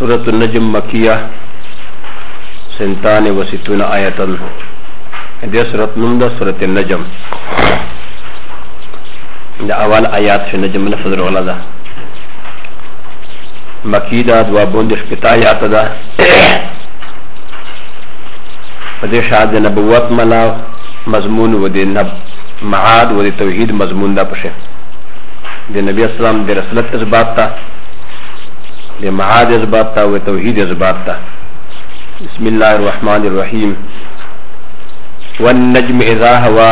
سورة النجم مكية 62 آية. دي سورة نمدة سورة النجم دا اول آيات في النجم لفظ رغلا دا مكي دا دوا بوندش پتا آيات دا ودي شاعد نبوات ملا مضمون ودي معاد ودي توحيد مضمون دا پشه دي نبي اسلام دي رسولت اثبات تا دي معاد اثبات تا وتوحيد اثبات تا. بسم الله الرحمن الرحيم. والنجم اذا هوا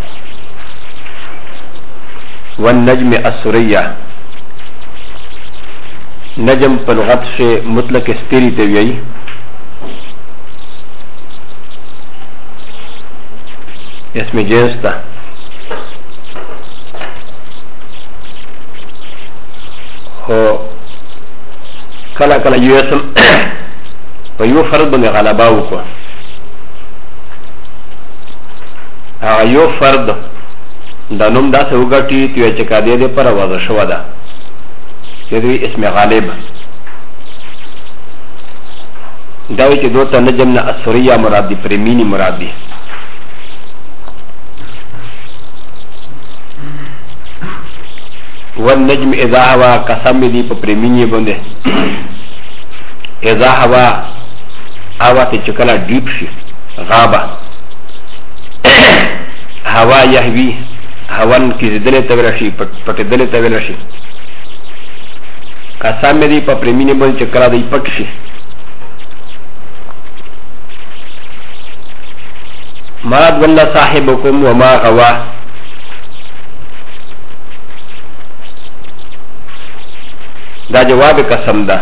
والنجم السرية نجم پر لغت سے مطلق استری تویئی اسم جنس تا ہو کلا کلا یو اسم و یو فرد بند غلباو کو یو فرد دا نوم دا سه وګټي چې چکا دې دې پر وضع شو ده دې اسم غالب دا چې دوته نجم نه اسوریه مراد دي پرمینی مراد دي. والنجم اذا هوا قسم دي په پرمینی باندې اذا هوا هوا ته چکلا ډیپ شي غابه هوا يهوي هوان کی زدل تورشی پټدل تورشی قسم دی په پرمینه باندې چکرا دی پټ شي مراد والله صاحبكم وما غوا دا جواب قسم ده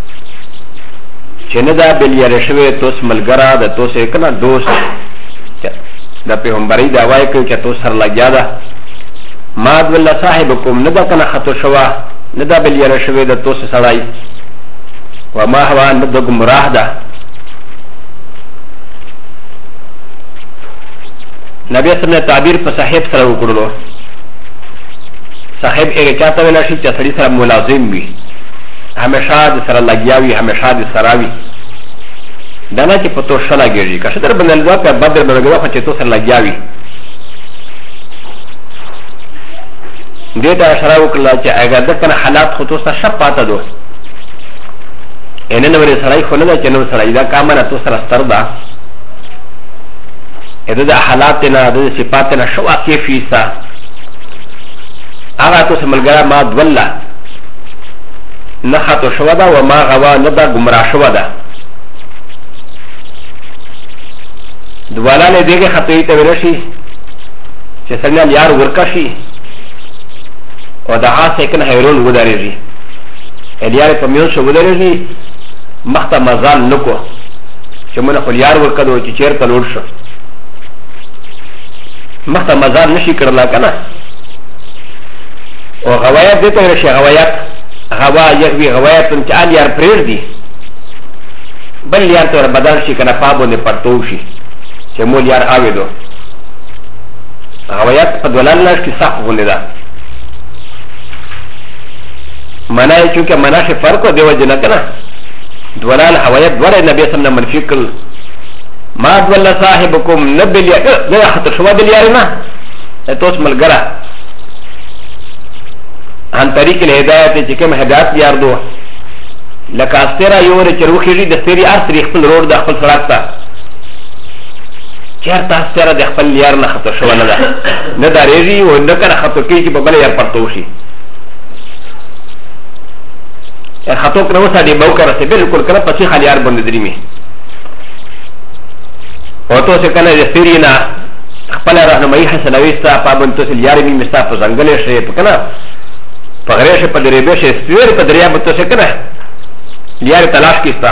چې نه دا بل یرشوي توس ملګرا د توس کنا دوست دا پیغمبري دا وای کوي چې توس سره لګیا ده ماد والله صاحبكم ندا كنا خطو شوا ندا بليار شوي دا توس سراي وما هو ندا گمراه دا نبي اسمه تعبير په صاحب سره وکړلو صاحب هغه چاته ویل شي چې سړي سره ملازم وي همیشه د سره لګیا وي همیشه د سره وي دا نه چې په تو شلا ګرځي که شتر بندل ځا په بدر برګوا چې تو سره لګیا وي دیتا اشاره وکړه چې اگر د کنه حالات خو تو سره شپ پاته دو ان نو لري سړی خو نه چې نو سړی دا کامنه تو سره ستر ده اته د حالات نه د صفات نه شو کیفیسا هغه تو سملګرا ما دوله نه خاطو شو ده و ما غوا نه دا گمراه شو ده دواله دې کې خطوی ته ورشي چې څنګه یار ورکشي او دا هاسه کنه هیرون ودارېږي الیار په میون شو ودارېږي مخته مزال نکو چې مونږ خپل یار ورکړو چې چیرته لور شو مخته مزال نشي کړلا کنه او غوایت دې ته ورشي غوایت غوا یوي غوایت چې ال یار پرېر دي بل یار ته بدل شي کنه پابونه پټو شي چې مول یار اویدو غوایت په دولال لاس کې صح غونډه ده منا ہے چونکہ منا سے فرق ہو دیو جنا کنا دولال حوایت دوار نبی سمنا منفی کل ما دولا صاحبکم نبیل یا دیا خطر شما دل یارنا توس ملگرا عن طریق الہدایت چکم ہدایت یار دو لکا استیرا یور چروخی جی دستیری ارسری خپل روڈ دا خپل سراکتا چیرتا استیرا دا خپل یارنا خطر شما ندا ندا ریجی و نکنا خطر کی چی ببال یار پرتوشی خطو کنه وسه دی بو کرا سه بالکل کنه پسی خالیار بند دریمی او تو سه کنه یسترینا خپل راهنمایي حسنويستا پابند تو سه یارمی مستا په ځنګل شه په کنه پغره شه په دریبه شه سپیر په دریاب تو سه کنه یار تلاش کیستا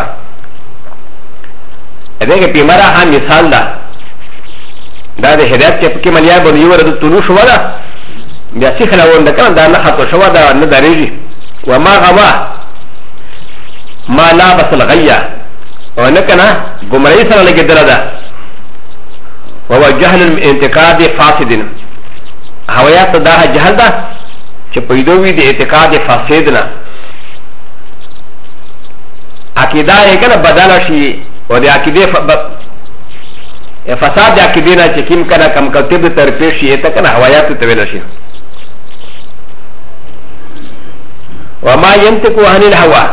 دغه پیمرا ها مثال دا د هدایت چې په مليار باندې یو ورته تونو شو دا بیا څه خلاون دا کنه دا نه خطو شو دا نه دریږي وما غوا ما لابس الغيا ونكنا قمري سنة لك الدردة وهو جهل الانتقاد فاسد هويات داها جهل ده چه پیدوی ده اعتقاد فاسدنا عقیده یې کنه بدله شي او د عقیده فساد د عقیدې نه چې کوم کنه کم کتب تر پیش شي ته کنه هوایات ته ویل شي وما ينطق عن الهوى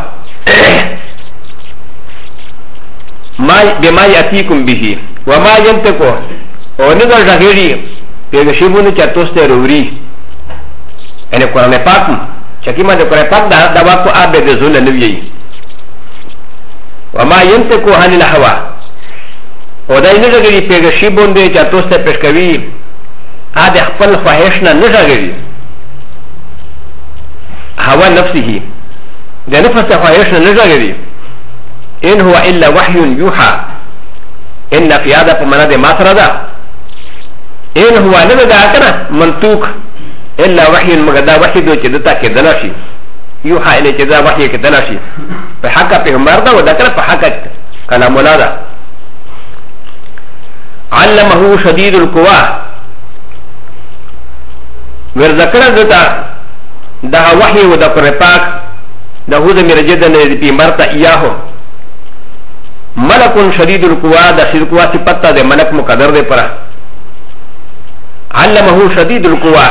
ما بما ياتيكم به وما ينطق او نظر ظاهري پیغشیبونه چې تاسو ته وروړي ان قرآن پاک چې کیما د قرآن پاک دا واکو اب د زول نه وی وما ينطق عن الهوى او دا نه ظاهري پیغشیبونه چې تاسو ته پیش کوي ا د خپل خواهش نه نه ظاهري هوا نفسه د نفس خواهش نه نه ظاهري ان هو الا وحي يوحى ان في هذا فمن ما ترى ان هو نبدا كنا منطوق الا وحي مغدا وحي دو چدتا کے دلاشی يوحى الى چدا وحي کے دلاشی فحق پیغمبر دا وذکر فحق کلام الله دا علمه شديد القوى ورذكر دتا دا وحي وذكر پاک دا هو مرجد نے پیغمبر تا ایاہو ملک شدید القوا دا شدید القوا صفتا دے ملک مقدر دے پرا علمه شدید القوا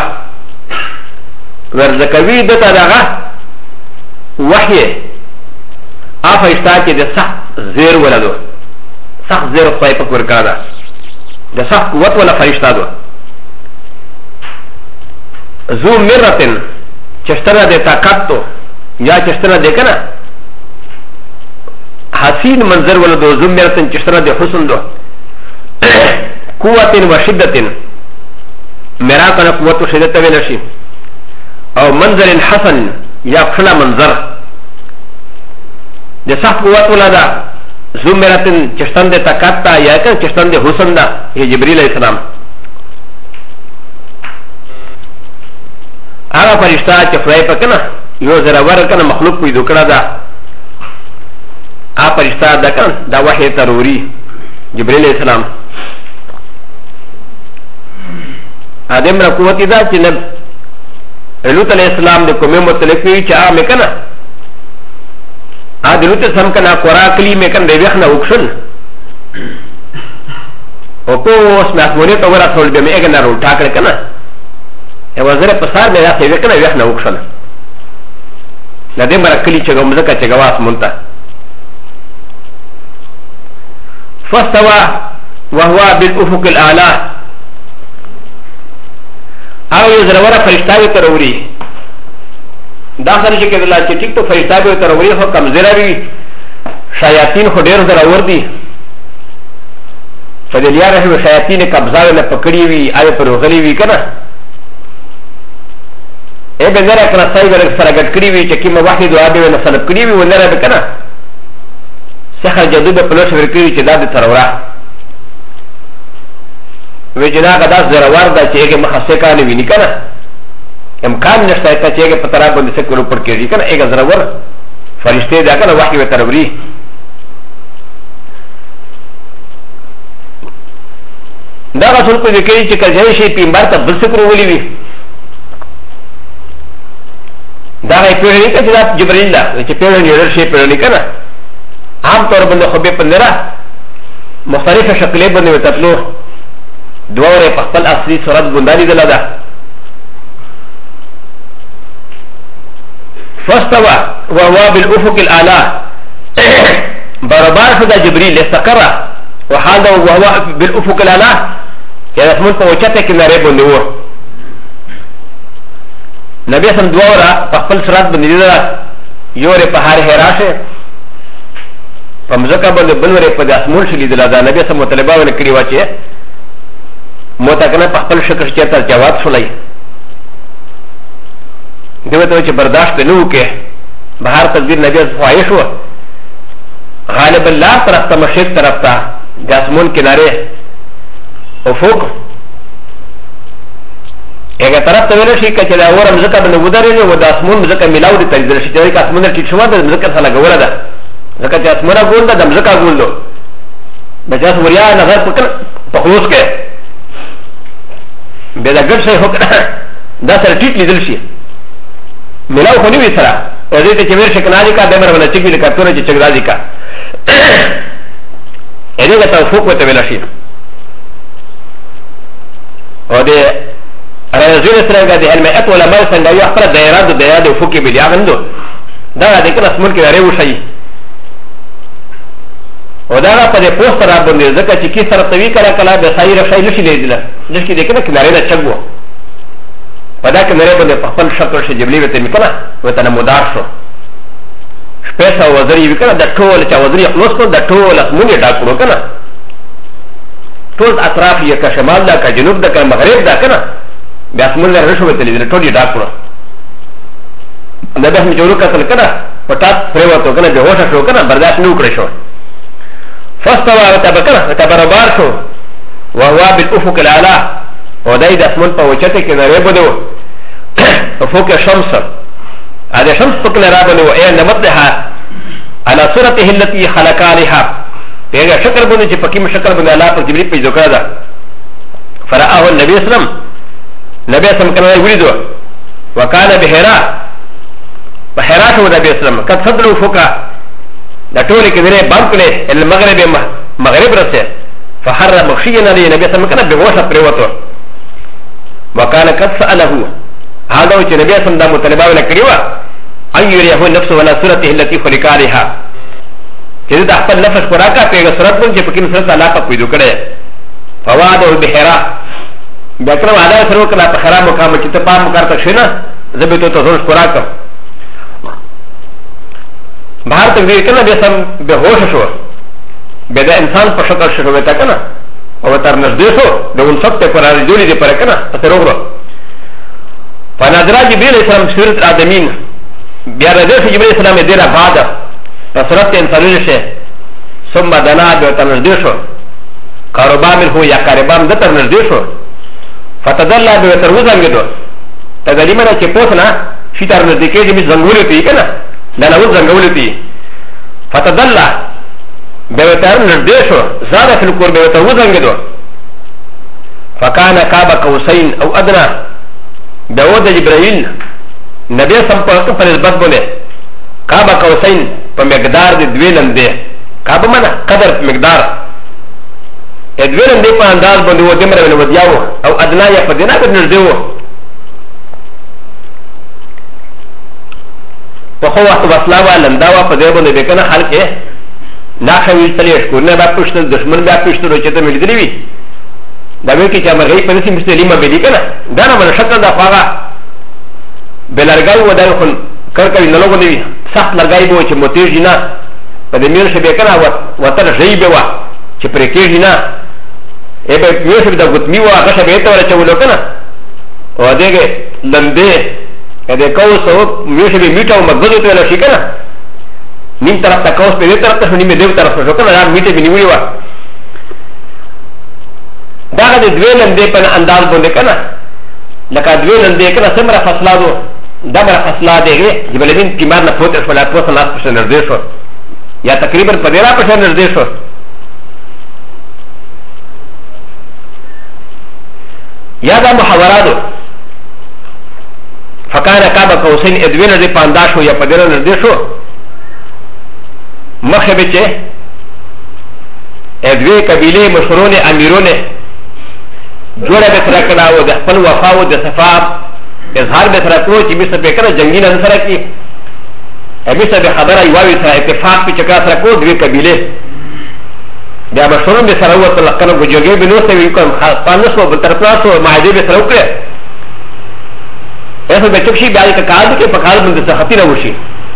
ورزکوی دتا داغا وحی آفا اشتا که دے سخت زیر ولدو سخت زیر خواهی پک ورکا دا دے سخت قوت ولا فرشتا دو زو مرتن چشتنا دے طاقت تو یا چشتنا دے کنا حسين منظر ولدو زمرة چشتنا دي حسن دو قوة وشدة مراقنا قوة وشدة ونشي او منظر حسن يا فلا منظر دي صح قوة ولدا زمرة چشتن دي تاكاتا يا كان چشتن دي حسن دا هي جبريل عليه السلام آغا فرشتا چفرائی پا کنا یو زراور کنا مخلوق پیدو کنا دا آپ رشتہ دا کن دا وحی تروری جبریل علیہ السلام آدم را قوتی دا چی نب لوت علیہ السلام دا کمی مطلق وی چی آمی کنا آد لوت سم کنا قراکلی میں کن دیویخنا اکشن او پوس میں اسمونی تو ورا سول بیم ایگنا رول ٹاکر کنا وزر پسار میں دا سیوی کنا ویخنا اکشن ندیم را کلی چگو مزکا چگو آسمونتا فاستوى وهو بالافق الاعلى او يزرورا فرشتاوي تروري داخل شي كده چې ټیک ته فرشتاوي تروري هو کمزوري شیاطین خو ډیر زراور دي فدلیار هو شیاطین قبضه نه پکړی وي آی پر غلی وي کنه اے بنره کړه سای ور سره ګټ کړی وي چې کیمه واحد دعا دی نه سره کړی وي ولره به کنه سخر جدو به پلوش ورکړي چې دا د ترورا وی جنا غدا زراور دا چې هغه مخصه کانه ویني کنه امکان نشته چې هغه په طرف باندې څه کولو پر کېږي کنه هغه زراور فرشته دا کنه وحي و تروري دا رسول کو ذکر چې کله شي پیغمبر ته بل څه کولې وي دا یې پیغمبر ته چې جبرائیل دا چې پیغمبر یې شي پیغمبر کنه عام طور پر خبر پندرہ مختلف شکلیں بنے ہوئے تطلو دور پخپل اصلی صورت بنداری دلا دا فاستوى وهو بالافق الاعلى بربار خدا جبريل استقر وحال وهو بالافق الاعلى يعني اسمون پوچھتے کنارے بندے ہو نبی اسم دورا پخپل صورت بندی دلا یور پہاڑ حراش فمزکا بند بلوره پا داسمول شلی دلا دا نبی سم مطلبا ونکری واچه موتاکنا پا خپل شکر چیتا جواب شلی دیوتا وچه برداشت نو که بہار تقدیر نبی خواهش و غالب اللہ طرف تا مشرق طرف تا داسمول کنارے افوق اگر طرف تا ویلشی که چه دا ورم مزکا بند وداره و داسمول مزکا ملاو دی تجدرشی چه که اسمون ارچیت شما دا مزکا سالا گولا دا ځکه چې اسمره ګول ده د مځکه ګول ده بچاس وریا نظر په خلوص کې بیا د ګډ شی هوکړه دا سره ټیټ لیدل شي ملاو خو نه وي سره او دې ته چې ور شي کنه کا دمر ولا چې ویل کړو چې چګ راځي کا ادي توفق وتبلاشي ودي رجل سرقه دي المئات ولا ما سنجا يحقر دائرات دائرات وفوكي بلي عندو دا دي كنا سمول كده ريو شيء ودا په دې پوسټر باندې ځکه چې کی سره توی کړه کله د سایر شي نشي لیدل ځکه دې کنه کناره نه چګو په دا کې مې باندې په خپل شکل شي جبلی وته میکنه وته نه مدار شو سپیشل وزري وکړه د ټول چې وزري خلاص کړ د ټول مونږه ډاکړو کنه ټول اطراف یې کا شمال دا کا جنوب دا کا مغرب دا کنه بیا سمول نه رسو وته لیدل ټول ډاکړو دا به مې جوړ کړل کنه پټات پریوتو کنه به هوښ شو کنه برداشت نه وکړ شو فاستوى وتبربار شو وهو بالافق الاعلى وداي د اسمان په وچته کې نه بدو فوق الشمس هذا شمس فوق الرابن وان نمتها على صورته التي خلق عليها بهذا شكل بني چې پکې شکل بني الله پر جبريل پیدا کړا دا فرآه النبي صلى الله عليه وسلم نبي صلى الله عليه وسلم ولید وكان بحرا بحرا شو نبي صلى الله عليه وسلم قد صدروا فوق دا ټول کې درې بام کړي المغرب مغرب رسه فحر مخشينا لي نبي صلى الله عليه وسلم بغوشه پریوتو وكان قد سأله هذا وجه نبي صلى الله عليه وسلم مطالبه ولا کړیوا ان يريه نفسه ولا صورته التي خلق عليها چې دا خپل نفس خوراکا پیغه صورت باندې چې پکې صورت الله په پیدا کړي فواده بحرا بکره واده سره کله په خراب مقام چې ته پام کارته شنه زبېته ته زور خوراکا بهر ته وی کنه به سم به هوش شو به د انسان په شکل شو وتا کنه او تر نږدې شو د اون سخت پر راځولې دي پر کنه ته وګورو فنادر جبريل السلام سورت ادمین بیا راځي جبريل السلام دې را بعد فسرت انسان شه ثم دنا به تر نږدې شو کاروبار مې هو یا کاروبار د تر نږدې شو فتدلل به تر وځنګدو تدلیمه چې پوښتنه شي تر نږدې کې چې زنګولې پی کنه لا نوز زنگولتي فتدلع بيوتار نرديشو زاد في الكور بيوتار وزنگدو فكان كاب قوسين او ادنى داود جبرائيل نبي سمپرق پر نسبت بوله كاب قوسين په مقدار د دویلن دی كاب منا قدر مقدار دویلن دی په انداز باندې و دمر ول ودیاو او ادنى یا په دینه د نردیو فهو وقت وصلاوا لنداوا فذهبوا لبكنا حلقه ناخوي تليش كورنا باپشت دشمن باپشت روچته ملدري دا وی کی چې مرغی په نسیم مسلمه بلیکنه دا نه من شکل دا فاغا بلارګای و دا خل کړکړی نه لګو دی سخت لګای بو چې موتیږي نه په دې میر شي بکنه وتر شي به وا چې پرې کېږي نه ای به یو څه د غتمی وا هغه به ته ورچولو کنه او دغه لنده ا د کوس او میشه به میټه او مغزو ته لشي کنه نیم طرف ته کوس په دې طرف ته نیم دې طرف ته کنه دا میټه به نیوي وا دا د دویلن دې په انداز باندې کنه لکه دویلن دې کنه سمره فصلادو دا مر فصلا دې جبلین کیمار نه پوتر فلا پوس نه پښه نردې شو یا تقریبا په دې را پښه نردې شو یا دا محاوراتو فكان كاب قوسين ادوين دي پانداشو یا پدر نردشو مخبچه ادوی قبیله مشهورون امیرون جوړه به سره کړه او د خپل وفا او د صفا اظهار به سره کوي چې به سره کړه جنگي نه سره کی ابي سره خبره ایواوي سره اتفاق په چکا سره کو دوی قبیله بیا مشهورون به سره وته لکه وجوګي به نو سوي کوم خاصه په طرفاسو معاهده به سره وکړه ایسا به چکشی بیایی که کار دی که پکار بند سخطی نوشی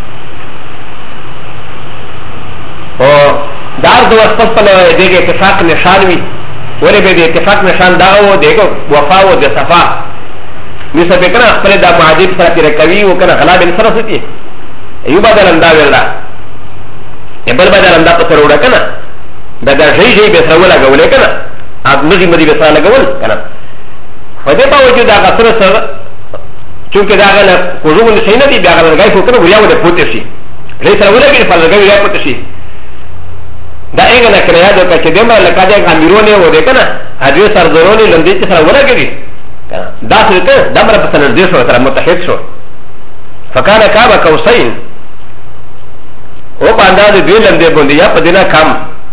و دار دو اسپس پل دیگه اتفاق نشانوی ولی به دی اتفاق نشان داو دیگه وفا و دی صفا نیسا بکنه اخپل دا معادیب سر پیرکوی و کنه غلاب انسر ستی ایو با در اندا ویلده بل با در اندا پسر اوڑا کنه دا در شئی شئی بسر اولا گوله کنه آب مزی مدی بسر لگول کنه و دی باوجود آقا سر چونکه دا غل کوزو نه شي نه دی بیا غل غای فو کنه ویا ود پوت شي ری سره ولګي په لګي ویا پوت شي دا اګه نه کړیا دا چې دمر لکه دا امیرونه و دې کنه حدیث سردرونی لندې چې سره ولګي دا څه دا مر په سر دې شو سره متحد شو فکان کعبه قوسین او باندې د دوی لمدې باندې یا په دینه کم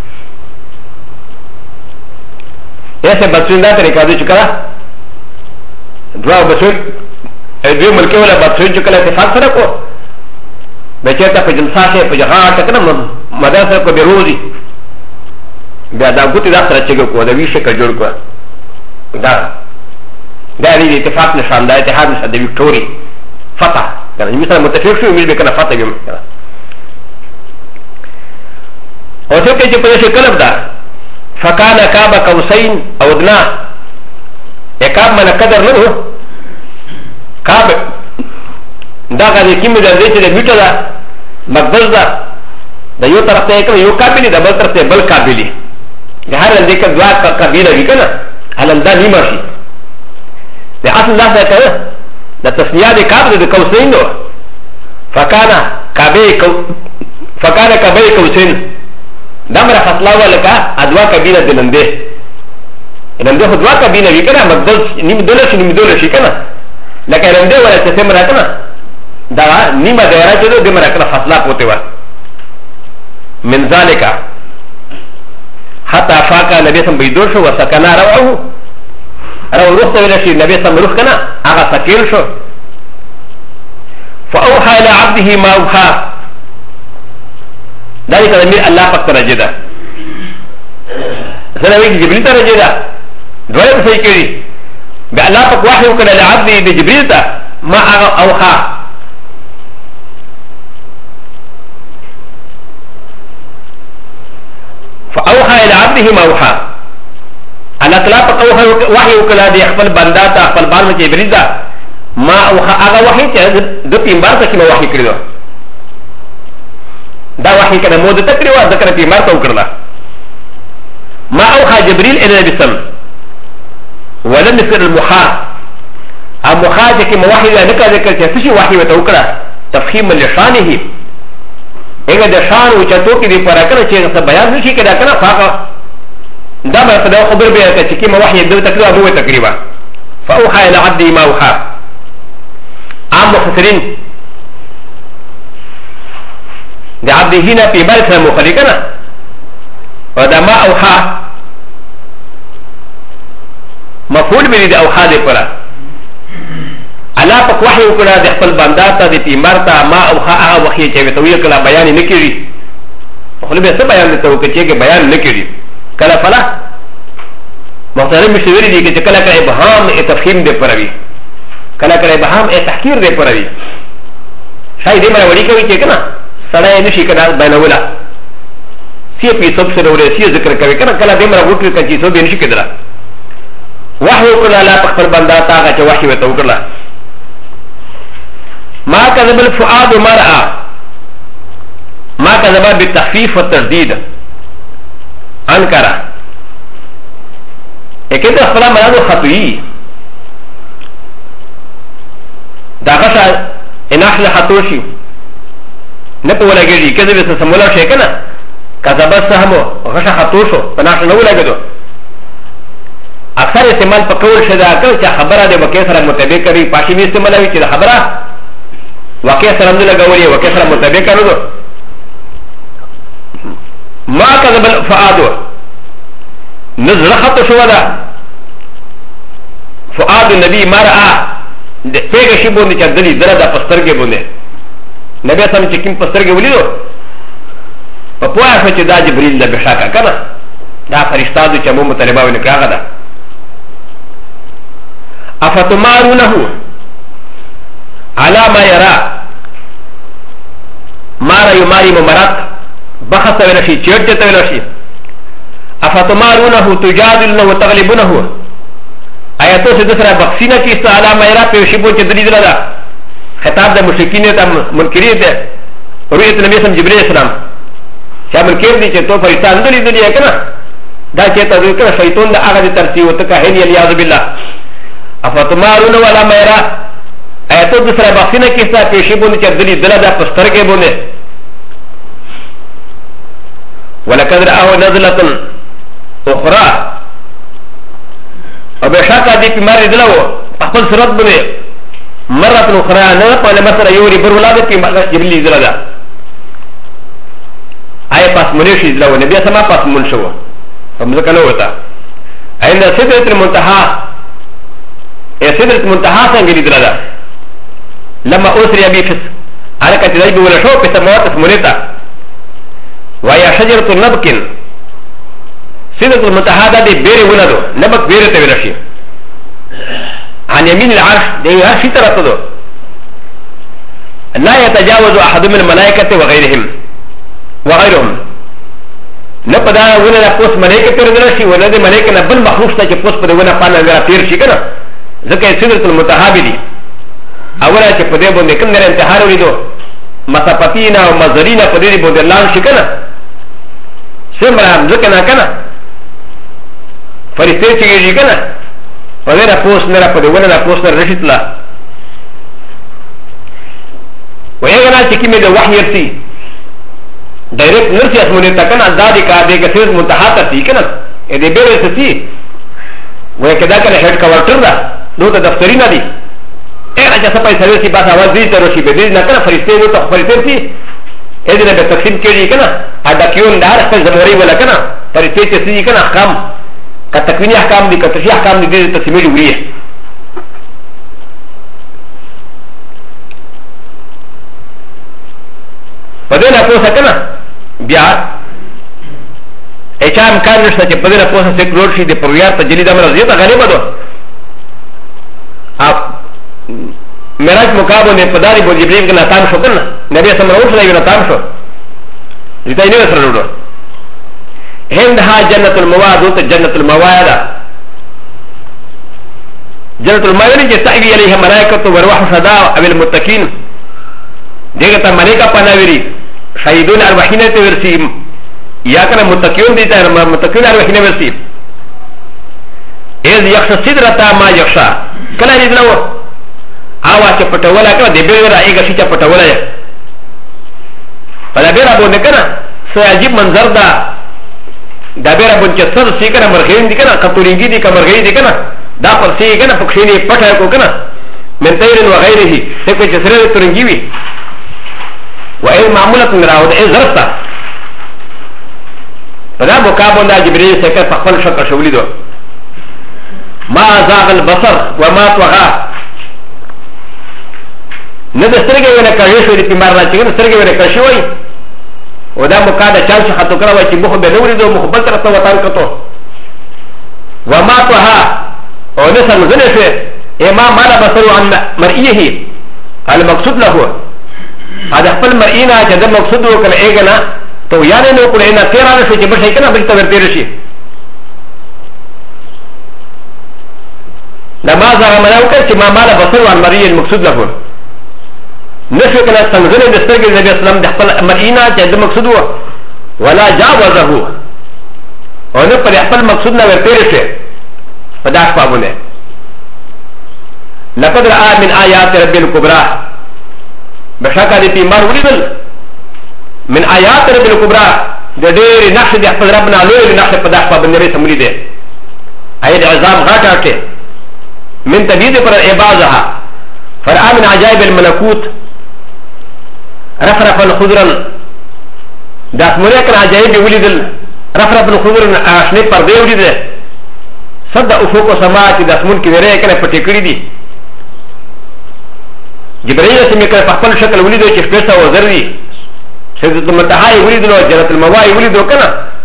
ایسه بچون دا طریقه دې چې کړه دوا بچون دوی ملک ولا بچون چې کله اتفاق سره کو بچته په جلسه کې په جهاد ټکنه مدرسه کو بیروزي بیا دا ګوتې دا سره چې کو دا ویشه کا جوړ کو دا دې اتفاق نشان دا اتحاد نشه د وکټوري فتح کنه مثلا متفق شو مې به کنه فتح یم او څه کې چې په شي کلب دا فکان کعب قوسین او ادنا اکاب من قدر نه کعب دا غږی کې مې درځي چې د میټه دا مقدس دا د یو طرف ته یو قابلی د بل طرف ته بل قابلی د هر دې کې دوا قبیله وی کنه هلل دا نیمه شي د اصل الله ته کنه د تسنیه د کعب د قوسین نو فکان کعبه قوسین دمره فصلا ولکا ادوا قبیله دلنده دلنده خو دوا قبیله وی کنه مقدس نیم دوله شي کنه لکه دلنده ولا څه سمرا کنه دا نیمه دایره چې د دمره کنه فصلا پوته و من ذالک حتى فاق نبي سم بيدور شو وسكنا روعه روح ولا شيء نبي سم روح كنا اغا ثقيل شو فاوحى الى عبده ما اوحى ذلك امير الله فقط رجدا سنوي جبريل رجدا دوله صحيح كري بالله فقط وحي وكذا لعبده بجبريل ما اوحى فاوحى الى عبده ما اوحى الله تعالى فاوحى وحي وكلا دي اخبل بنداتا اخبل بان جبريل ما اوحى اغا وحي د پیمبار ته ما وحي کړو دا وحي کنه مو د تقریبا ذکر پیمبار ته وکړه ما اوحى جبريل الى النبي صلى الله عليه وسلم ولم يذكر المحا المحا چې ما وحي نه ذکر چې څه وحي وته وکړه تفخيم لشانه اگر د شان او چتو کې دی پر کنه چې څه بیان نشي کړه کنه فاقه دا به په خبر به چې کی ما وحي د تقریبا هو تقریبا فاوحى الى عبده ما اوحى عام مفسرين د عبده هنا په بل سره مخالف کنه او دا ما اوحى مفعول به د اوحى دی پر الله په وحي وکړه د خپل بندا ته د پیغمبر ته ما او هغه وحي چې وته وی کړه بیان نه کړي خو له څه بیان ته وکړي چې بیان نه کړي کله فلا محترم مشوري دي چې کله کله ابهام تفهیم دی پروي کله کله ابهام تحقیر دی پروي شاید دې مې وړي کوي چې کنه سړی نشي کنه بیانولا سی په سب سره ورې سی ذکر کوي کنه کله دې مې وړي کوي چې څه به نشي کېدلا وحي وکړه الله په خپل بندا ته هغه چې وحي وته وکړه ما كذب الفؤاد ما رأى ما كذب بالتخفيف والترديد أنكر لكن الصلاة مراد خطوي دا غشا إناحل خطوشي نپو ولا گیری كذب سسمولا شيكنا كذب السهمو غشا خطوشو فناحل نولا گدو اکثر استعمال پا قول شدا کل چا خبره ده وکی سره متبع کری پاشی می استعمالوی چه ده خبره وکی سره مدو لگولی وکی سره متبع کرو دو ما کذب الفعادو نزل خط شو ده فعاد النبی مرعا ده پیغ شی بونده چه دلی دل ده پسترگه بونده نبی اصلا چه کم پسترگه ولی دو پا پویا شو چه دا جبریل ده بشاکا کنا دا فرشتادو چه مو مطالباوی نکراغا ده افتمارونه على ما يرى مارا يماري ممرات بحث ولشي چرچت ولشي افتمارونه تجادلونه وتغلبونه آیاتو سے دوسرا بخشینہ چیز تا على ما يرى پیوشیبو چه دلی دلا دا خطاب دا مشرکین تا منکری دا رویت نبی اسلام جبریل اسلام چا منکر دی چه تو فرشتان دلی دلی ہے کنا دا چه تا دوی کنا شیطون دا آغا دی ترسی و تکا حینی الیاذ باللہ افتمارون ولا میرا ایتو دوسرا بخشینہ کسا پیشی بوندے چا دلی دلا دا پسترگے بوندے ولقد رآه نزلة اخرى و بشاکا دی پی ماری دلاو اخبر سرط بوندے مرت اخرى نرق وانا مثلا یوری برولاد پی جبلی دلا دا منشي لو نبي سما پاس منشو فمزكا نوتا عند سدرة المنتهى سدرة المنتهى سنجلي دلدا لما أسري أبي فس على كتلاقي ولا شو في سماوات اسمونيتا وهي شجرة النبكين سدرة المنتهى ده دي بيري ولدو نبك بيري تبلشي عن يمين العرش دي عرش ترتدو لا يتجاوز أحد من الملائكة وغيرهم نبدا ولا پوس ملائكة تردلشي ولا دي ملائكة نبل مخلوق تا چه پوس پده ونا پانا غير تير شي كنا ذكا سدرة المنتهى دي اولا چه پده بونده کم نر انتحار ولیدو مساپتینا و مزرینا پده دی بونده لان شي كنا سمرا ذكا نا كنا فرستير چه گيجي كنا پده پوس نرا پده ونا پوس نر رشد لا ويغنا چه کمی ده وحی ارسی دايركت نرسي اسموني تكنا دادي كادي كسير منتحاتا تي كنا ادي بيرو سي وكذا كان هيد كوارتر دا دو دفترينا دي ايه اجا سپاي سروسي باس आवाज دي تروشي بدي نكنا فريستي نو تو فريستي تي ادي نه تقسيم كيري كنا ادا كيون دار خپل زموري ولا كنا فريستي تي كنا احكام كتكويني احكام دي كتشريح احكام دي تسميري وريه بدنا پوسا كنا بیا اچا امکان نشته چې په دې پوسه سیکولر شي د پرویار ته جلی د امر زیاته غالبه ده اپ معراج مقابله په داري بو جبريل کې ناتام شو کنه نبی سم راو شو ناتام شو دې نه سره وروړو هندها جنت المواد او جنت المواد جنت المواد چې تاوی عليها ملائکه وروح صدا او المتقين دغه ته ملائکه پناويري شهيدون ارواحين تورسي يا كان متقين دي تر متقين ارواحين ورسي اذ يخشى سدرتا ما يخشى كلا يدلو اوا چې پټولا کړه د بیره رايګه چې پټولا یې فلا بیره باندې کنه سو عجیب منظر دا د بیره باندې څه څه کنه مرغین دي کنه کتوريږي دي کمرغې دي کنه دا پر سي کنه پښینی پټه کو کنه منتين وغيره څه چې سره تورنګي وي وإن معمولة من راود إيه زرطة فلا مقابلة جبريل سكر فقل شكر شوليدو ما زاغ البصر وما طغى ندى سرقة ولا كرشوي دي بمارنا چكنا سرقة ولا كرشوي ودا مقابلة چانش خطو کرا وچي مخ بلوردو مخ بلترسو وطان کتو وما طغى ونسا نزنشوي إما مالا بصر عن مرئيه المقصود له هذا خپل مرئینا چې د مقصود وکړه ایګنا ته یانه نو کړه نه تیرانه شي چې به شي کنه به ته ورته رشي نماز هغه ملو کې چې ما مال بصر وان مرئی المقصود له نشو کنه څنګه د سترګې نبی اسلام د خپل مرئینا چې د مقصود و ولا جاوزه او نه پر خپل مقصود نه ورته رشي په داس پابونه لقد رأى من آيات رب الكبرى بشكل دي بيمار ولدل من آيات رب الكبرى ده دير نقش دي احفظ ربنا لوي نقش پداش پا بندري سمولي دي آيات عذاب غاتا كي من تبيد پر عبازها فرآ من عجائب الملكوت رفرفا خضرا ده اسمولي كان عجائب ولدل رفرفا خضرا اشني پر دي ولدل صد افوق سماعت ده اسمول كي وريه كان پتكري دي جبريل سمي كان فقل شكل ولده چې پیسه وزري سيدة المنتهى ولده جنة المواي ولده كنا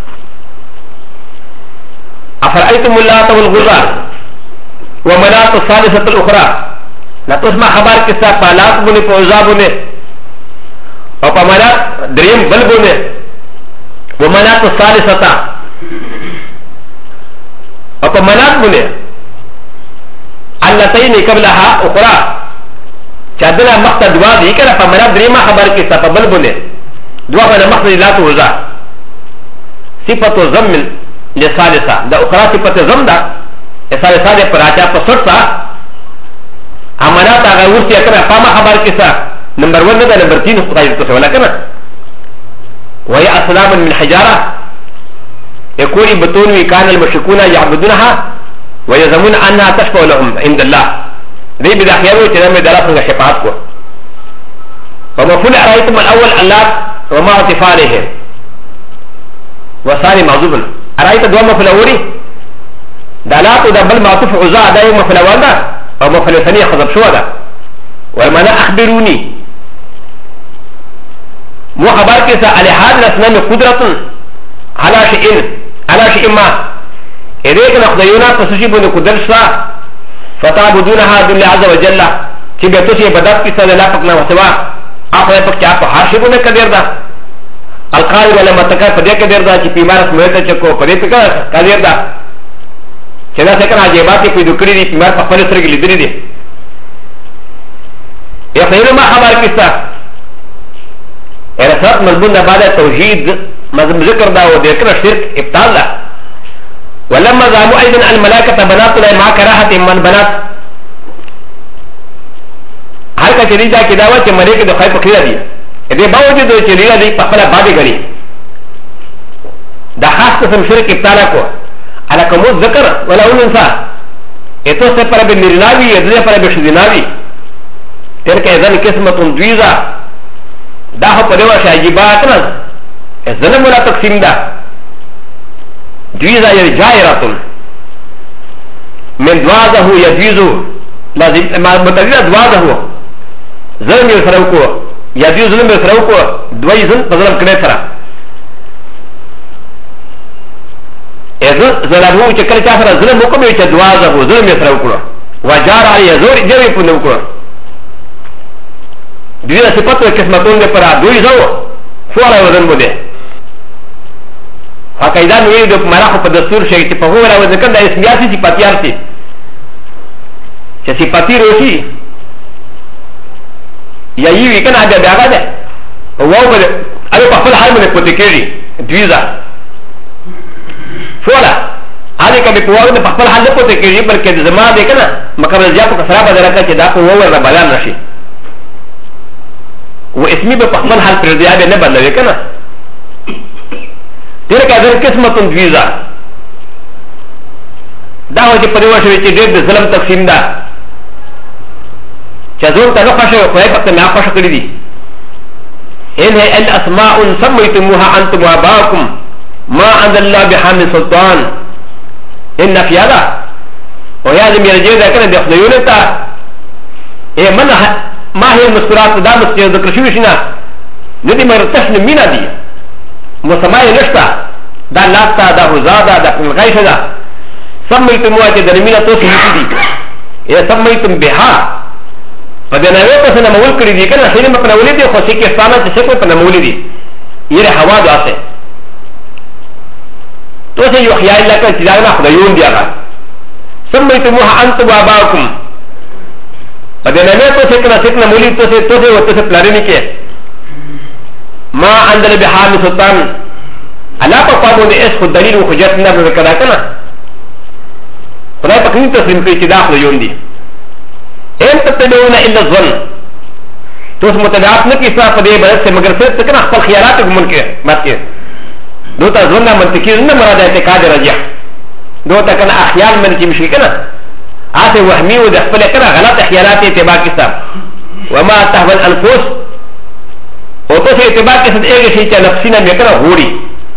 أفرأيتم اللات والغزى ومناة الثالثة الأخرى لا تسمع خبر كسا پالات بني فوزا بني او پمنات دريم بل بني ومناة الثالثة او پمنات بني اللتين قبلها أخرى چادنا مقتا دعا دی کنه په مراد دریمه خبر کې سبب بوله دعا په مقصد لا توزا صفته ضمن لثالثه د اخرى صفته ضمن ده ثالثه د پراچا په سرتا امانات هغه ورته کنه په ما خبر کې سا نمبر 1 ده نمبر 3 خدای ته ولا کنه وهي اسلام من حجاره يقول بطون كان المشركون يعبدونها ويزعمون انها تشفع لهم عند الله دي بدا خيارو چې نامه دراسه شفاعت کو ومفعول رايتم الاول الله وما اتفاله وثاني معذوب ارايت دوا مفلوري دالات دا بل معطوف عزاء دا يوم مفلوانا او مفلسانية خضب شو دا والمعنى اخبروني مو خبر كيسا على هذا الاسلام قدرة على شيء ما إذا كان خديونا تسجيبون قدرسا فتعبدونها دون الله عز وجل چې به تاسو عبادت کې سره لا پکنا وسوا اخره پک چا په هر شی باندې کډیر دا القال ولا متکا په دې کې ډیر دا چې بیمار سمته چکو په دې کې کډیر دا چې دا څنګه عجيبات په دکړې دي بیمار په خپل سره کې لیدلې دي یا خیر ما خبر کیسه ارسات مضمون بعد توحید مضمون ذکر دا او ذکر شرک ابطال دا ولما زعموا ايضا الملائكه بنات الله ما كراهه من بنات هر کا چری دا کی داوا چې ملائکه د خیر په کړی دي دې باوجود چې لري دي په خپل باندې غړي دا خاص قسم شرک ابطال کو على کوم ذکر ولا انسان اته سے پر به نرناوی دې پر به شذناوی تر کې ځن قسمت دویزا دا په دیوا شي عجيبات نه ظلم ولا تقسیم دا دویزا یې جائراتن من دوازه یجیزو لازم ما متجه دوازه ظلم یې سره وکړو یجیز ظلم یې سره وکړو دوی ظلم په ظلم کړي سره اذن ظلمو چې کله چا سره ظلم وکړو چې دوازه ظلم یې سره وکړو وجار علی زور جوی په نو وکړو دوی صفاتو قسمتون دے پر دوی زو فورا وزن بوده فقیدان وی دو مراخو پا دستور شئی چی پا فورا وزن کن دا اسمیاسی صفاتیار سی چی صفاتی روشی یا یوی کن آجا بیاغا ده واو بده اوی پا خل حال منه پوتے کیری دوی زا فورا آدھے کبھی پواغ ده پا خل حال نپوتے کیری بلکہ زمان دے کنا مقابل زیادو کسرا بدرکا چی دا پا واو را بیان نشی و اسمي بفهمن حال پرديا به نه بدلوي کنه تلك هذه قسمه دويزا دا هو چې په دې وشوي چې ډېر د ظلم تقسیم ده چې ځون ته نه خوښه خو یې پکې نه خوښه کړی دي ان هي الاسماء سميتموها انتم واباكم ما عند الله بحامل سلطان ان في هذا ويا زمير جيدا كان بيخديونتا اي من ما هي المسكرات دا مسكرات ذكر شو شنا ندي مرتشن مينا دي مسماي نشتا دا لاتا دا هزادا دا الغيش دا سميتم واجه درمينا توسي دي يا سميتم بها فدنا وقت سنه مول کړی دي کنه خیر مکنه ولې دي خو چې کې ستانه چې څه په نمولې دي یره هوا داسه توسي یو خیال لکه چې دا نه خدایون دی هغه سميتموها انتم واباكم فدنا وقت سنه څه نمولې توسي وته پلانې کې ما عندل بحال سلطان الا پاپو دې اس خو دلیل او حجت نه ذکر کړه خدای په کوم تسلیم کوي چې دا خدایون دي ان تتبعون الا الظن توس متبعات نکی صاحب دے بدت سے مگر صرف تکنا خپل خیالات گمن کے بات کے دو تا ظن منطقی نہ مراد اعتقاد رجح دو تا کنا اخیال من کی مشکل کنا آتے وہمی و خپل کنا غلط خیالات اتباع کے ساتھ وما تهوى الانفس او تو سے اتباع کے ساتھ ایک شیء چا نفسینا میں کنا ہوڑی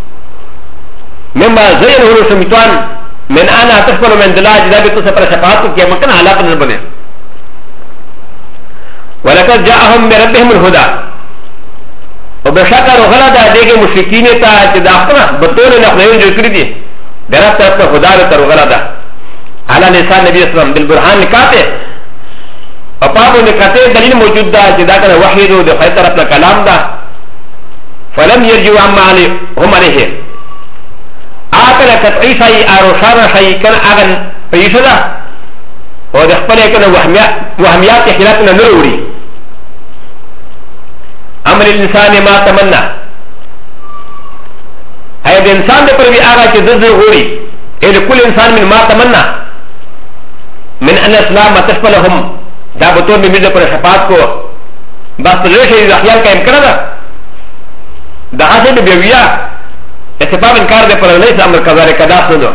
مما زین ہو شمیتوان من انا تشمل من دلاج دا بھی تو سے پر شفاعت کیا مکن علاقہ نہ بنے ولقد جاءهم من ربهم الهدى وبشكر غلط اديك مشركين تا تداخنا بطول نخلين ذكر دي درت طرف خدا تر غلط على لسان النبي صلى الله عليه وسلم بالبرهان نكاته اپابو نکاته دلیل موجود ده چې دا کنه وحی دو د خیر طرف کلام ده فلم يرجوا عما هم عليه اكل قطعي شيء اروشان شيء كان اغن پيشدا او د خپل کنه وهميات خلاف نه نوري امر الانسان ما تمنى اي الانسان د پر وی اغا چې د ضروري اې کل انسان من ما تمنى من ان اسلام تشملهم دا بطور میں میرے پر شفاعت کو بس ریشے خیال کا امکان دا دا حاصل میں بیویا اتفاق انکار دے پر نہیں امر کذالک کدا سنو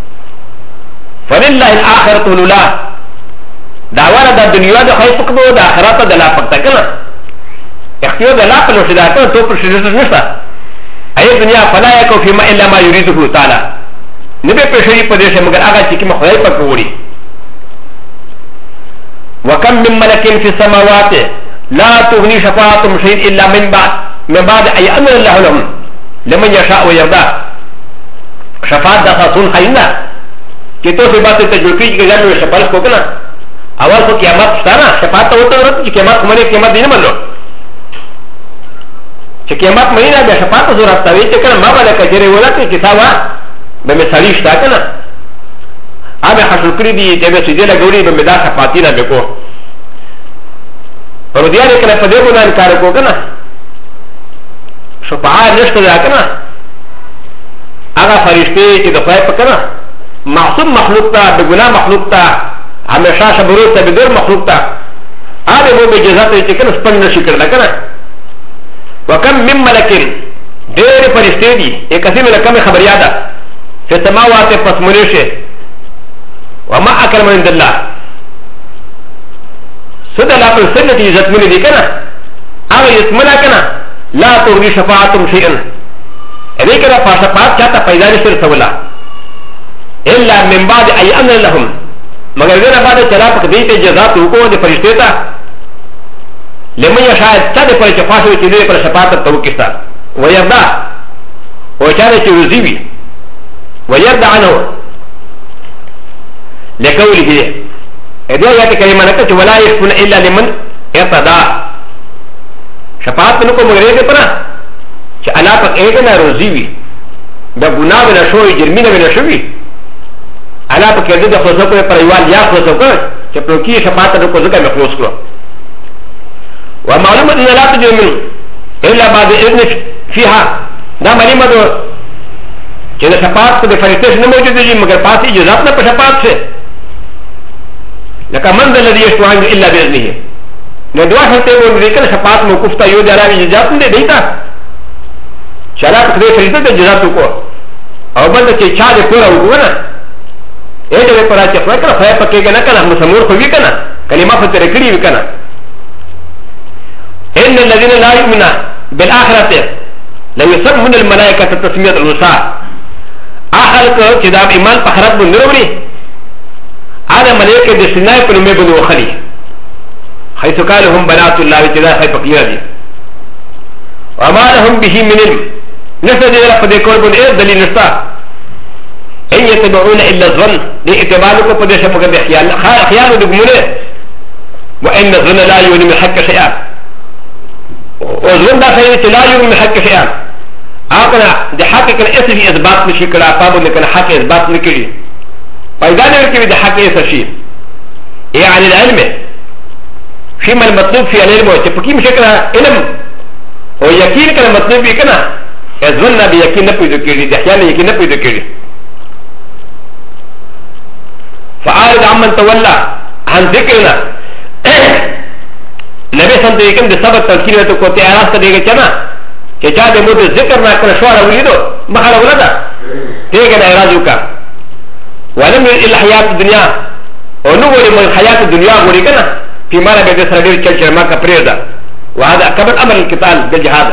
فللہ الاخرۃ لولا داوانا دا دنیا دا خیر فقدو دا آخرات دا لا فقتا کنا اختیار دا لا پلو شدا کنا تو پر شدیدت نشتا اے الدنيا فلا يكون فيما الا ما يريده تعالى نبي بشري قدرش مگر اغا چکی مخدای پا کوری وكم من ملك في السماوات لا تغني شفاعتهم شيء الا من بعد اي امر الله لهم لمن يشاء ويرضى شفاعت دا ساسون خینا کہ تو سے بات تجربی کی گل میں شفاعت کو کنا اول کو قیامت ستانا شفاعت تو ہوتا ہے کہ قیامت کو میں قیامت نہیں ملو چې قیامت مهینه د شفاعت ضرورت ته وی چې کنه ما باندې کجره ولا کې کتابه به مثالي شتا کنه هغه حاصل کړی دی چې به سجده لګوري به مدا شفاعتي نه وکړو پر دې نه کنه په دې باندې انکار وکړو کنه شفاعت نشته دا کنه هغه فرشتي چې د خدای په کنه معصوم مخلوق ته د ګناه مخلوق ته همیشه صبر ته بدور مخلوق ته هغه به جزات چې کنه سپن نشي کړل کنه وكم من ملك دير فرشتي اكثر من كم خبر يادا في السماوات فاسموليشه وما اكرم عند الله سدى لا تنسلت يزتمني دي كنا اغا يسمنا كنا لا تغني شفاعتهم شيئا اذا كنا فشفاعت شاتا فايدان شر سولا الا من بعد اي امر لهم مگر غير بعد چلا فقديت جزات وقوع دي فرشتي لمن يشاء تاد پر شفاعت وچ دې پر شفاعت توکستا ويرضى وچاره چې رضیوي ويرضى عنه لقوله اذا يات كلمه نك ولا يكون الا لمن ارتضى شفاعت نو کو مغرب پر چې الله پاک اګه نه رضیوي د ګناه ولا شوې جرمینه ولا شوې الله پاک دې د خصوص پر ایوال یا خصوص کو چې پر کی شفاعت نو کو ځکه مخلوص کړو ومعلومة أن لا تجد منه إلا بعد إذن فيها دا معلومة دو چې د شفاعت په فرشتې نه موجود دي مګر پاسې اجازه نه په شفاعت څه لکه من ذا الذي يشفع عنده الا باذنه نو دوا هته وو دې کله شفاعت موقوف ته یو دراوی اجازه نه دیتا شراب دې فرشتې ته اجازه وکړو او بل چې چا دې پورا وګونه اې دې پر چې فکر خو پکې کنه کنه مسمور خو وی کنه کلمه په تر کړی وی کنه ان الذين لا يؤمنون بالاخره لا يسمون الملائكه تسميه الوساء اخر کو چې دا ایمان په خراب باندې وروړي هذا ملائكه د سنای په نوم باندې وخلي حيث قالهم بنات الله تعالى خي فقير دي وما لهم به من علم نفذ الى قد يكون ايه دليل نستا ان يتبعون الا الظن لاعتبارك قد شفق بخيال خيال دغمونه وان الظن لا يؤمن بحق شيئا وظن دا سيد لا يؤمن بحق شيئا اقنا د حق کله اسفي اثبات نشي کړه پابو نه کله حق اثبات نکړي پیدا نه کوي د حق اسه شي يعني العلم فيما المطلوب في العلم وتفكي مشكله علم او يقين كان مطلوب كنا اظن بيقين نپيد کړي د خیال يقين نپيد کړي فعارض عمن تولى عن ذكرنا نبي سنت يكن د سبب تذکر ته کوته اراده ته دیګه چنا چې چا د مو د ذکر نه کړ شو راولیدو مخاله ولدا دیګه د اراده وکا ولم الا حیات الدنيا او نو ولې من حیات الدنيا ګوري کنه في مالا بيد سردير كالشر ما كبريدا وهذا قبل أمر القتال بالجهاد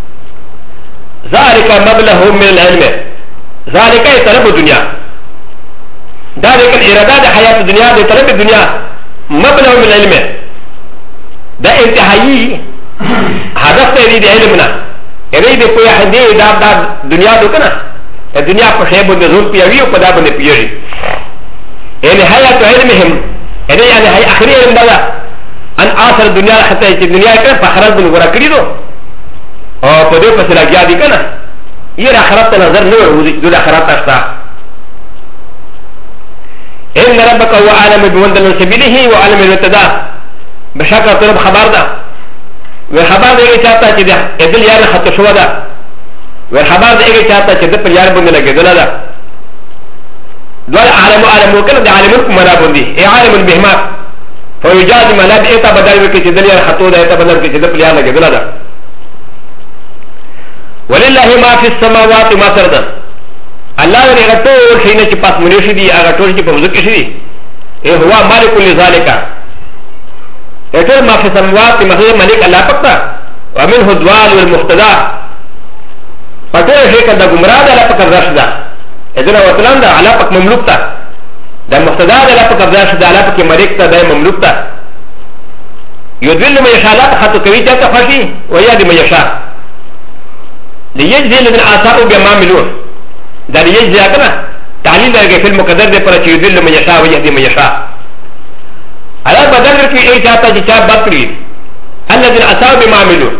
ذلك مبلغ من العلم ذلك يطلب الدنيا ذلك الإرادة حياة الدنيا يطلب الدنيا مبلغ من العلم ده انتهائي هدف تريد علمنا يريد كوي حدي دا دنيا دوكنا الدنيا فشيب النزول بيوي وقدام بيوي يعني حياة علمهم يعني هي آخرين علم ده ان آخر الدنيا حتى الدنيا كان فخرج من ورا كريدو او پدې په سره لګیا دي کنه یې آخرت ته نظر نه ورغوي د آخرت تاستا ان ربك هو عالم بمن دل سبيله وعالم الابتداء بشکه طرف خبر ده و خبر ده چاته چې ده ادل یار خط شو ده و خبر ده چاته چې د پر یار باندې لګیدل ده دوه عالم وکړه د عالم کو مرا باندې ای عالم البهمات فيجاد ملاب ايتا بدل وكي تدليا خطو دا ايتا بدل وكي تدليا ليانا جدلا دا ولله ما في السماوات ما سردا الله ولي غطول حين چه پاس منوشي دي اغطول چه پوزك شدي ايه هو مالك لذلك ايتول ما في السماوات ما سردا ملك الله پکتا ومنه الدوال والمختدا فتول هيك دا غمرا دا لا فكر داش دا اذن وطلان دا على فك مملوك تا دا مقتدا دا لا فكر داش دا لا فك ملك تا دا مملوك تا يدل ما يشاء لا تخطو كوي جاتا فاشي ويا ما يشاء ليجزي الذين اساءوا بما عملوا دا ليجزي كنا تعليل لگے في المقدر دے پر يدل ما يشاء ويهدي ما يشاء على بدل في اي جاتا جتا بكري الذين اساءوا بما عملوا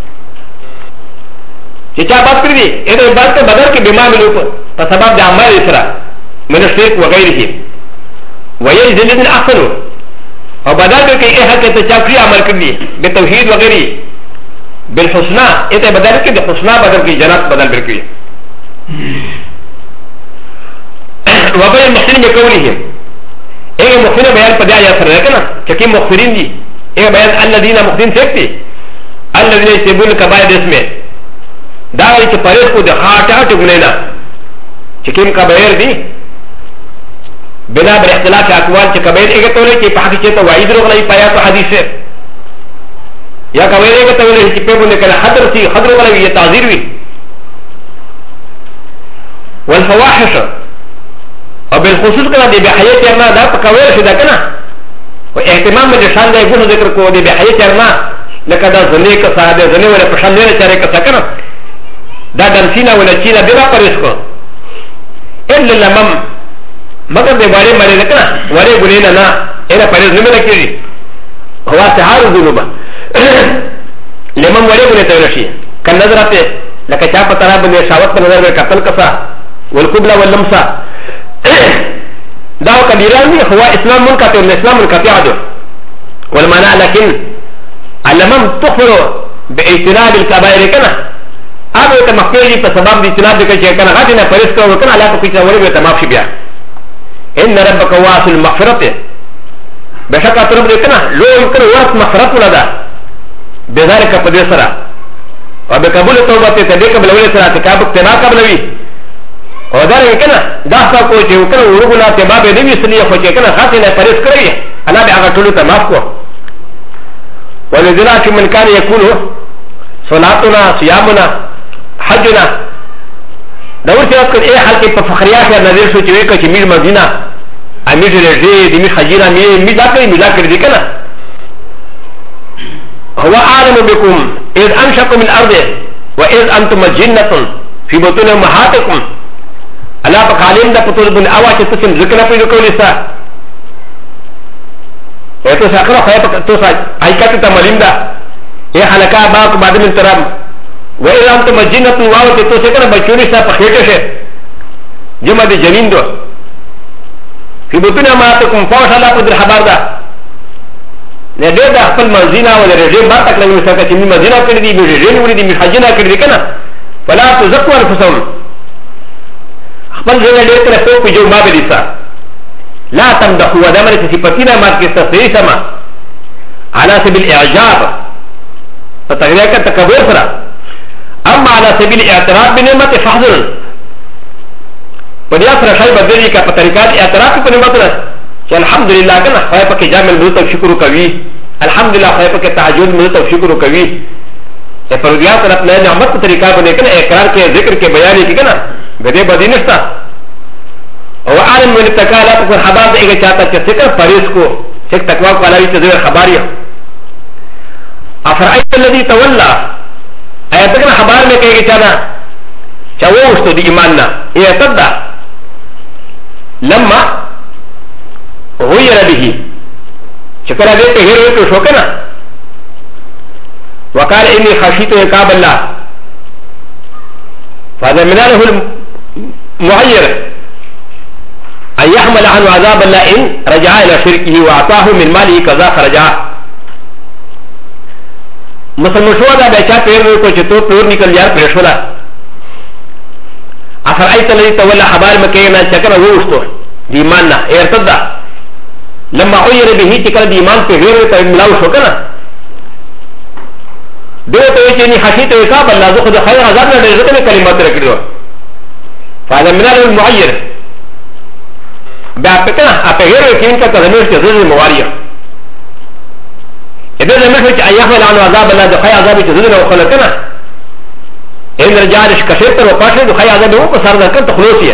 جتا بكري اذا بدل کے بما عملوا فسبب دا عمل اسرا من الشرك وغيره ويجزي الذين احسنوا او بدل کے اي حق تشاكري عمل کردی بالتوحید وغيره بالحسنى اذا بدل کے بالحسنى بدل کی جنات بدل برکی وبين المحسنين بقولهم ايه مخفرين بيان قد يا سرقنا كيف مخفرين دي ايه بيان الذين مخفرين سيفتي الذين يسيبون الكبائر اسمه داعي كفارس کو دخاطا تغنينا كيف كبائر دي بنا باختلاف اقوال كبائر ايه تولي كي پاکي چتا وعيد رغلي پایا تو حديث ہے یا كبائر ايه تولي كي په بونه کله حضر سي حضر ولا تعذير وي والفواحش او بالخصوص كنا دي بحياة يرنا دا پکوير شده كنا و احتمام من شان دا يقول ذكر کو دي بحياة يرنا لکه دا زنه کسا دا زنه ولا پشان لره چاره کسا كنا دا دنسينا ولا چينا بلا پرس کو الا لمم مگر دي بارے مارے لکنا وارے گنینا نا اینا پرس نمي لکیری هوا سحار ذنوبا لمم وارے گنے تورشی کن نظراتے لکه چا پترا بنده شاوت پر نظر میں قتل کسا والقبلة واللمسا داو كبيران هو اسلام منقطع والاسلام منقطع عدو والمعنى لكن علمم تخبر باجتناب الكبائر كنا ابو تمخيري فسبب اجتناب ذلك كان غادنا فريسك وكان على فكره ولم يتمافي بها ان ربك واسع المغفرة بشكل طرف كنا لو يمكن وقت مغفرة ولا بذلك قدسرا وبقبول التوبه تديك بلوي سرا تكابك تبا قبلوي او دا كنا داستا کو چې وکړو ورغلا ته باب دې وسنی خو چې کنه خاطر نه پرېس کړی الله به هغه ټول ته معاف کو ولذنا چې من کان یکونو صلاتنا صيامنا حجنا دا ورته اکر اے حال کې په فخریا کې نظر شو چې وکړي چې میر مدینه امیر رجی دې می حجینا می دا کوي می دا کړی کنه هو عالم بكم اذ انشأكم من الارض واذ انتم جنة في بطون امهاتكم الله بقالين دا پتول بن اوا چې تاسو ذکر پیدا کولې سا اته څنګه خو په تاسو ایکاته ته ملیم دا ای حلقه باق بعد من ترام و اذا انتم جنة واو چې تاسو کنه بچوري سا په خېټه شه جمع دي جنین دو في بطون امهاتكم فوش الله قدر خبر دا نه دې د خپل مزینا ولا رژیم با تک لګول څنګه چې می مزینا کړی دی می رژیم وړي دی می حجنا کړی دی کنه فلا تزكوا انفسكم خپل ځای ډېر کړه څوک جو ما به دي سا لا تمدحوا ودمر صفاتنا ما کې تصحیح سما على سبيل الاعجاب فتغير كتكبر سرا اما على سبيل الاعتراف بنعمه فحذر ودي اثر شيء بدري کا طریقہ اعتراف په نعمت الحمد لله كنا خايفك جامل ملوت شكر كوي الحمد لله خايفك تعجود ملوت شكر كوي فرضيات ربنا نعمت طريقه بنے کنا اقرار کے ذکر کے بیان کی کنا گدے بدی نشتا او عالم من تکالات پر خبر دے کہ چاہتا کہ ذکر فریض کو ایک تقوا کو علاوہ سے خبریہ افرائیت الذي تولى ایت کنا خبر میں کہ چاہنا چاہو اس تو دی ایمان نہ یہ تدا لما غير به شكرا ذلك هيرو تو شوكنا وقال اني خشيت عقاب الله فهذا من له المغير ان يحمل عنه عذاب الله ان رجع الى شركه واعطاه من ماله كذا خرجا مسلم شو هذا بيچا پير کو چتو پور نکل یار پرشولا افرأيت الذي تولى خبر مكينا شكرا ووستو ديماننا ارتدى لما غير به تكال ديمان في غير تملاو شكرا دو توجيني حشيت وكاب الله ذو خير عذابنا لرزقنا كلمات ركضوا فهذا من المعير بأبكنا أبغير كين كتزمير كزز مواريا إذا زمير أن يحمل عن عذاب الله ذو خير عذاب كززنا وخلقنا ان رجالش كشيطر وقاشر دو خيا ده هو صار ذكر تخلصيه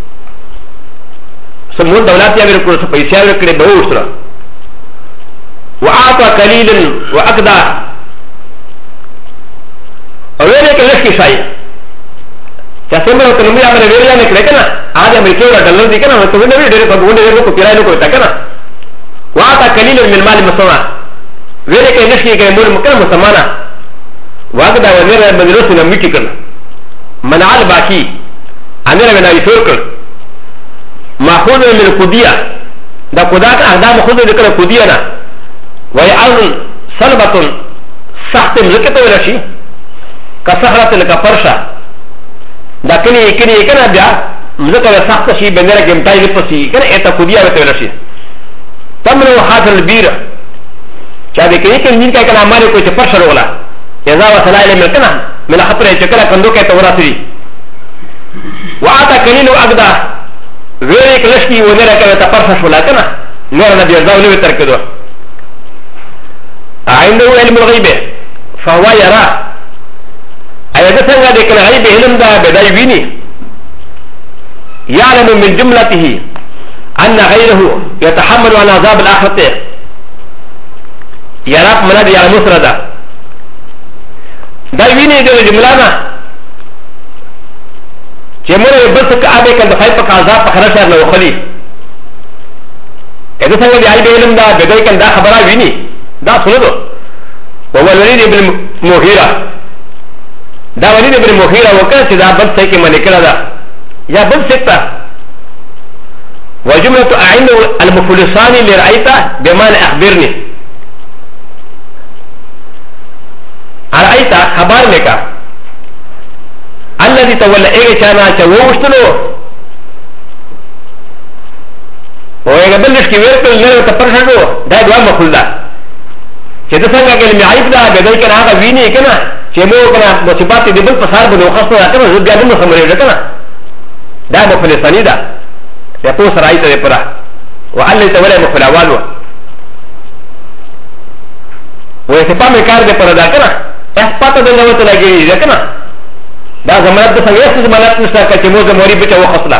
سمون دولات يا بيركو سبيسيا بيركو بوشرا واعطى قليلا واقدى اولئك لشكي شيء تسمى تنمي عمل غير يعني كنا هذا امريكا ولا دولار دي كنا تقول لي ده تقول لي كو كيراي كو تكنا واعطى قليلا من المال مسمى غيرك لشكي كمول مكان مسمانا واقدى وزير بدروس نميتي كنا منع الباقي امير بن ابي سركل ماخوذ من القضيه دا قضاك اهدا ماخوذ ذكر القضيه وهي ايضا سلبه سخت ملكته ولا شيء كسهره الكفرشه دا كني كنا بيا ملكه سخت شيء بندر جمتاي لفسي كنا اتا قضيه ولا شيء تمنو حاصل البير شابي كني مين كان عمله كوي تفرشه ولا اذا وصل الى ملكنا من خطر شكرا كندوك توراتي واعطى كليل واقدى غيرك لشكي ونرك تفرش ولا كنا نور نبي يرضى ولو تركضوا عنده علم الغيب فهو يرى ايضا سنغا ديك الغيب علم دا بداي ويني يعلم من جملته ان غيره يتحمل عن عذاب الاخره يرى من هذا يعلم مسردا دا ويني دي جملانا چې موږ بل څه کابه کله د خیپ عذاب په خره سره نو خلی اته څنګه دی علم علم دا بدای کله دا خبره ویني دا سنو او ولید ابن مغیره دا ولید ابن مغیره وکړه چې دا بل څه کې منی کړه دا یا بل څه تا وجمله اعين المفلسان لرأيت بما اخبرني رأيت خبر لك الذي تولى ايه كان ووشتلو ويقبلش كبير كل نير تفرشلو دا دوام مخل دا چه ده سنگا كلمي عيب دا بدأي كان آغا ويني كنا چه مو كنا مصيبات دي بل پسار بنو خصو دا كنا زد بيا نمو خمريو دا كنا دا مخلصاني دا يقو سرائي تا دي پرا وعلي تولى مخلاوالو ويسپا مكار دي پرا دا كنا اسپاتا دا نوات لگي دا كنا دا زمانت دا سنگیس زمانت نشتا که موز موری بچا وخصلا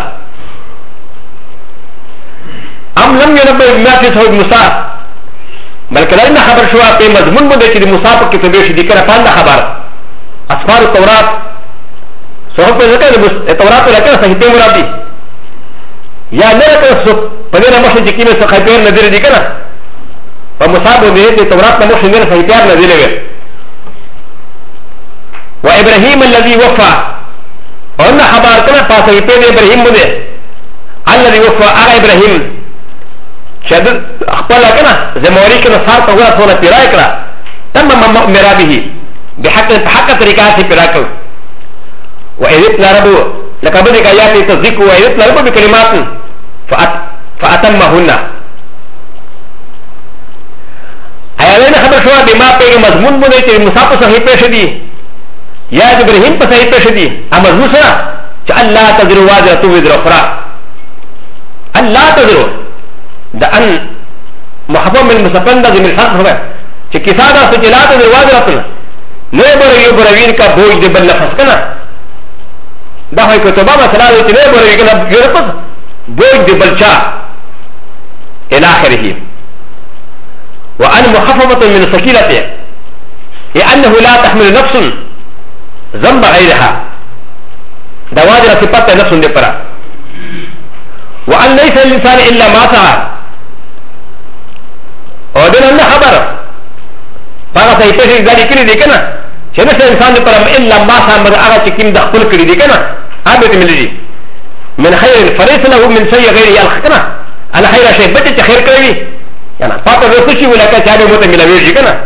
ام لم ينبه بما في صحيح موسى بلکه لنا خبر شوا په مضمون باندې چې د موسی په کتابه شې د کړه پاند خبر اسفار التورات صحیح په ذکر د تورات راکړه صحیح په مرادي یا نه راکړه په دې نامه چې کیمه صحیح په نظر دي کنه په موسی باندې د تورات نامه شې نه صحیح په نظر لوي وابراهيم الذي وفى ان خبر كان فاصحيح په ابراهيم باندې الذي وفى على ابراهيم شدد اخبار كنا زموري كنا صار تقول صورة برايكرا تم مرابه بحق طريقات برايكل وإذت لربو لكبدك آيات تصديق وإذت لربو بكلمات فأتمهن أيضا خبر شوى بما بيغ مضمون بني تري مصاب صحيح پیشدي يا إبراهيم صحيح پیشدي أمضمون سنا الله تذر واجرة وزر أخرى الله تذر دا ان محبوب من مسفن دا زمین حق ہوئے چه کسا دا سجلات دا رواج رکھنا نئے برویو بروین کا بوج دے بل نفس کنا دا ہوئی کتبا مسئلہ دے چه نئے بروی کنا یورپس بوج دے بل چا الاخره وان محفظة من سکیلته لأنه لا تحمل نفس ذنب غيرها دا واجر صفات نفس دے پرا وان ليس الانسان الا ما سعى او دن الله خبر پاگا سا ایپیشن ازداری کری دی کنا چه نشت انسان دی پرم الا ما سا مدر آغا چه کم دخل کری دی کنا آبیت ملی دی من خیر فریس له من سوی غیر یالخ کنا انا خیر شای بچه چه خیر کروی یانا پاتا رسوشی ولکا چه آبی موتا ملویر جی کنا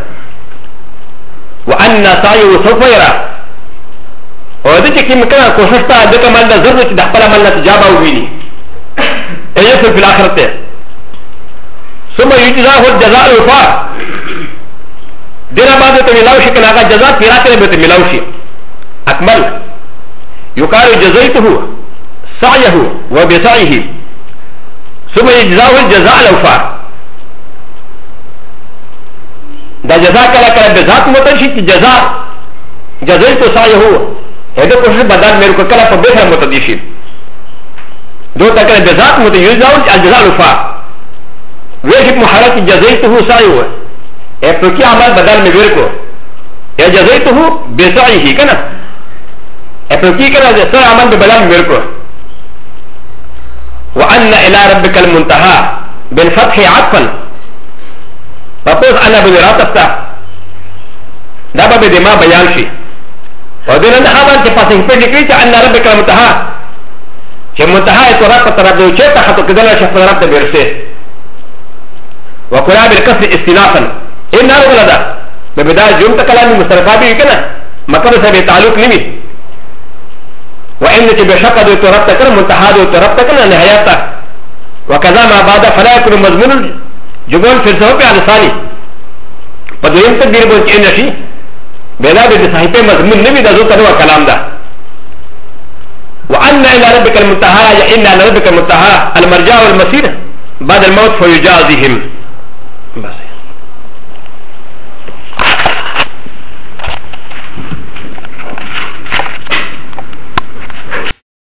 وان سایو سوف یرا او دی چه کم کنا کوششتا دکا مالنا زرد چه دخپلا مالنا تجابا ہوئی ايسر في الاخرة ثم يجزاه الجزاء الوفاء دينا بعد تملاوشي كان هذا جزاء في راكنا بتملاوشي اكمل يقال جزيته سعيه وبسعيه ثم يجزاه الجزاء الوفاء دا جزاء كلا كلا بذات متنشي جزاء جزيته سعيه هذا كوشش بدل ميركو كلا فبسر متدشي دو تكلا جزاء متيزاون الجزاء الوفاء ويجب محرك جزيته سعيه افركي عمل بدل ميركو يا جزيته بسعيه كنا افركي كنا سعي عمل ببدل ميركو وأن إلى ربك المنتهى بالفتح عطفا فقوز أنا بذراتفتا دابا بدما بيان شي ودين أن هذا أنت فاسين في ذكري أن ربك المنتهى شيء منتهى يتورط طرف دو شيء تحت كذا شيء طرف تبرسه وقرأ بالكسر استنافا إن هذا ببداية جملة كلام مسترفابي كنا مكان سبي تعلق نبي وإن بشك دو طرف تكنا منتهى دو طرف تكنا نهايته وكذا ما بعد فلا يكون مضمون جبون في الزوج على ثاني بدوين تدبير بوجه نشي بلا بد صحيح مضمون نبي دزو كنوا كلام ده وأن إلى ربك المنتهى يا إن إلى ربك المنتهى المرجع والمصير بعد الموت فيجازيهم بس